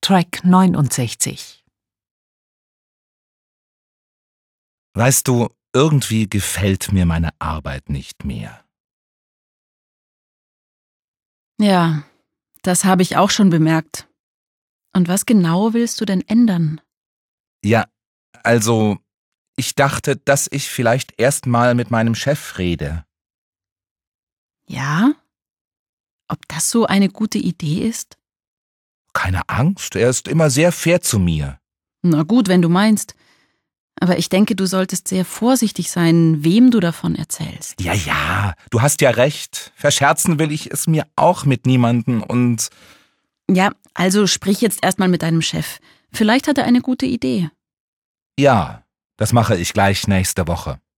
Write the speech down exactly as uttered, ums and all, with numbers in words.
Track neunundsechzig. Weißt du, irgendwie gefällt mir meine Arbeit nicht mehr. Ja, das habe ich auch schon bemerkt. Und was genau willst du denn ändern? Ja, also, ich dachte, dass ich vielleicht erst mal mit meinem Chef rede. Ja? Ob das so eine gute Idee ist? Keine Angst, er ist immer sehr fair zu mir. Na gut, wenn du meinst. Aber ich denke, du solltest sehr vorsichtig sein, wem du davon erzählst. Ja, ja, du hast ja recht. Verscherzen will ich es mir auch mit niemandem und... Ja, also sprich jetzt erstmal mit deinem Chef. Vielleicht hat er eine gute Idee. Ja, das mache ich gleich nächste Woche.